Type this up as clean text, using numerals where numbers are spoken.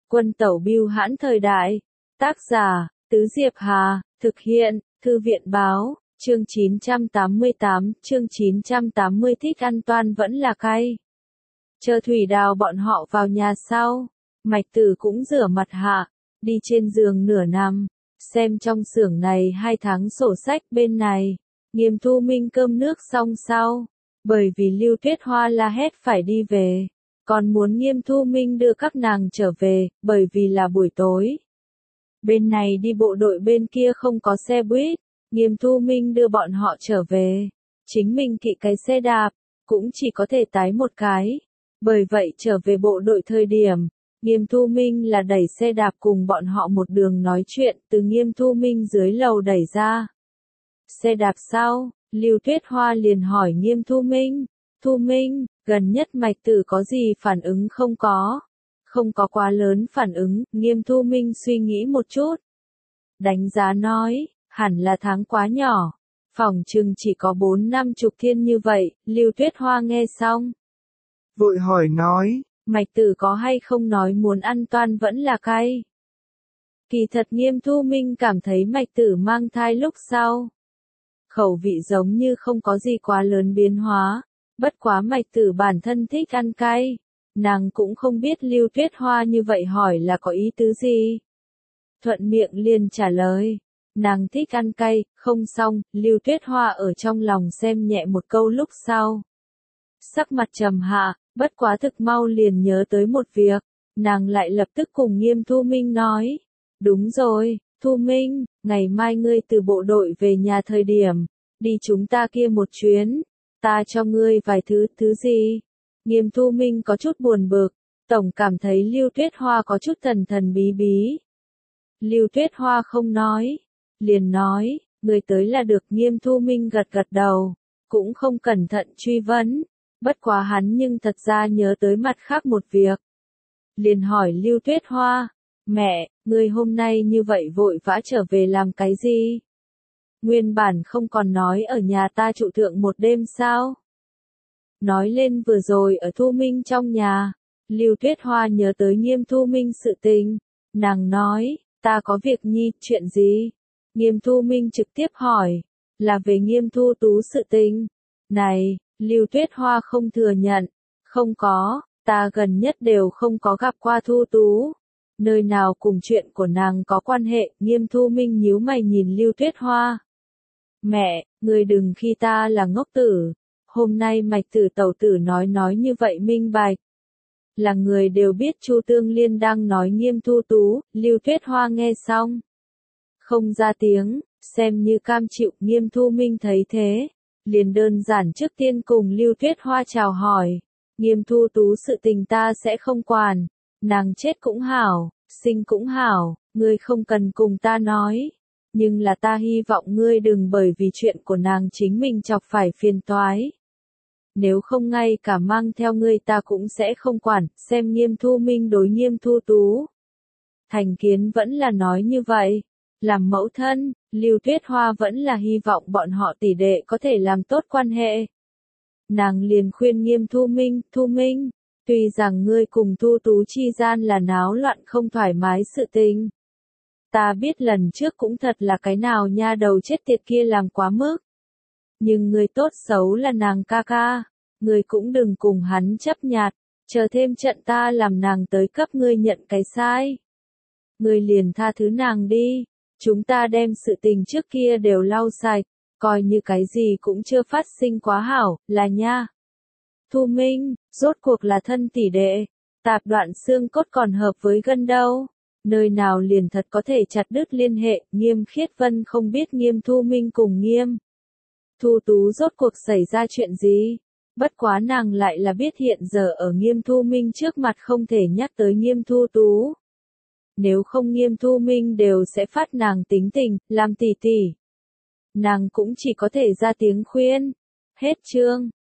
Quân tẩu bưu hãn thời đại. Tác giả, Tứ Diệp Hà, thực hiện, Thư viện báo, chương 988, chương 980 thích ăn toan vẫn là cay. Chờ Thủy Đào bọn họ vào nhà sau, Mạch Tử cũng rửa mặt hạ, đi trên giường nửa nằm, xem trong xưởng này 2 tháng sổ sách bên này, Nghiêm Thu Minh cơm nước xong sau, bởi vì Lưu Tuyết Hoa la hét phải đi về, còn muốn Nghiêm Thu Minh đưa các nàng trở về, bởi vì là buổi tối. Bên này đi bộ đội bên kia không có xe buýt, Nghiêm Thu Minh đưa bọn họ trở về, chính mình kỵ cái xe đạp, cũng chỉ có thể tái một cái. Bởi vậy trở về bộ đội thời điểm, Nghiêm Thu Minh là đẩy xe đạp cùng bọn họ một đường nói chuyện từ Nghiêm Thu Minh dưới lầu đẩy ra. Xe đạp sau, Lưu Tuyết Hoa liền hỏi Nghiêm Thu Minh, Thu Minh, gần nhất Mạch Tử có gì phản ứng không có? Không có quá lớn phản ứng, Nghiêm Thu Minh suy nghĩ một chút. Đánh giá nói, hẳn là tháng quá nhỏ, phỏng chừng chỉ có 4-50 thiên như vậy, Lưu Tuyết Hoa nghe xong. Vội hỏi nói, Mạch Tử có hay không nói muốn ăn toan vẫn là cay? Kỳ thật Nghiêm Thu Minh cảm thấy Mạch Tử mang thai lúc sau. Khẩu vị giống như không có gì quá lớn biến hóa, bất quá Mạch Tử bản thân thích ăn cay. Nàng cũng không biết Lưu Tuyết Hoa như vậy hỏi là có ý tứ gì. Thuận miệng liền trả lời, nàng thích ăn cay, không xong, Lưu Tuyết Hoa ở trong lòng xem nhẹ một câu lúc sau. Sắc mặt trầm hạ, bất quá thực mau liền nhớ tới một việc, nàng lại lập tức cùng Nghiêm Thu Minh nói. Đúng rồi, Thu Minh, ngày mai ngươi từ bộ đội về nhà thời điểm, đi chúng ta kia một chuyến, ta cho ngươi vài thứ gì? Nghiêm Thu Minh có chút buồn bực, tổng cảm thấy Lưu Tuyết Hoa có chút thần thần bí bí. Lưu Tuyết Hoa không nói, liền nói, ngươi tới là được. Nghiêm Thu Minh gật gật đầu, cũng không cẩn thận truy vấn. Bất quá hắn nhưng thật ra nhớ tới mặt khác một việc. Liền hỏi Lưu Tuyết Hoa, mẹ, ngươi hôm nay như vậy vội vã trở về làm cái gì? Nguyên bản không còn nói ở nhà ta trụ thượng một đêm sao? Nói lên vừa rồi ở Thu Minh trong nhà, Lưu Tuyết Hoa nhớ tới Nghiêm Thu Minh sự tình. Nàng nói, ta có việc nhi, chuyện gì? Nghiêm Thu Minh trực tiếp hỏi, là về Nghiêm Thu Tú sự tình. Này, Lưu Tuyết Hoa không thừa nhận, không có, ta gần nhất đều không có gặp qua Thu Tú. Nơi nào cùng chuyện của nàng có quan hệ? Nghiêm Thu Minh nhíu mày nhìn Lưu Tuyết Hoa. Mẹ, người đừng khi ta là ngốc tử. Hôm nay Mạch Tử tẩu tử nói như vậy minh bạch. Là người đều biết Chu Tương Liên đang nói Nghiêm Thu Tú. Lưu Tuyết Hoa nghe xong, không ra tiếng, xem như cam chịu. Nghiêm Thu Minh thấy thế, liền đơn giản trước tiên cùng Lưu Tuyết Hoa chào hỏi. Nghiêm Thu Tú sự tình ta sẽ không quản, nàng chết cũng hảo, sinh cũng hảo, ngươi không cần cùng ta nói. Nhưng là ta hy vọng ngươi đừng bởi vì chuyện của nàng chính mình chọc phải phiền toái. Nếu không ngay cả mang theo ngươi ta cũng sẽ không quản. Xem Nghiêm Thu Minh đối Nghiêm Thu Tú thành kiến vẫn là nói như vậy. Làm mẫu thân, Lưu Tuyết Hoa vẫn là hy vọng bọn họ tỷ đệ có thể làm tốt quan hệ. Nàng liền khuyên Nghiêm Thu Minh, Thu Minh, tuy rằng ngươi cùng Thu Tú chi gian là náo loạn không thoải mái sự tình. Ta biết lần trước cũng thật là cái nào nha đầu chết tiệt kia làm quá mức. Nhưng người tốt xấu là nàng ca ca, ngươi cũng đừng cùng hắn chấp nhặt, chờ thêm trận ta làm nàng tới cấp ngươi nhận cái sai. Ngươi liền tha thứ nàng đi, chúng ta đem sự tình trước kia đều lau sạch, coi như cái gì cũng chưa phát sinh quá hảo, là nha. Thu Minh, rốt cuộc là thân tỷ đệ, tạp đoạn xương cốt còn hợp với gân đâu. Nơi nào liền thật có thể chặt đứt liên hệ. Nghiêm Khiết Vân không biết Nghiêm Thu Minh cùng Nghiêm Thu Tú rốt cuộc xảy ra chuyện gì. Bất quá nàng lại là biết hiện giờ ở Nghiêm Thu Minh trước mặt không thể nhắc tới Nghiêm Thu Tú. Nếu không Nghiêm Thu Minh đều sẽ phát nàng tính tình, làm tỷ tỷ. Nàng cũng chỉ có thể ra tiếng khuyên. Hết chương.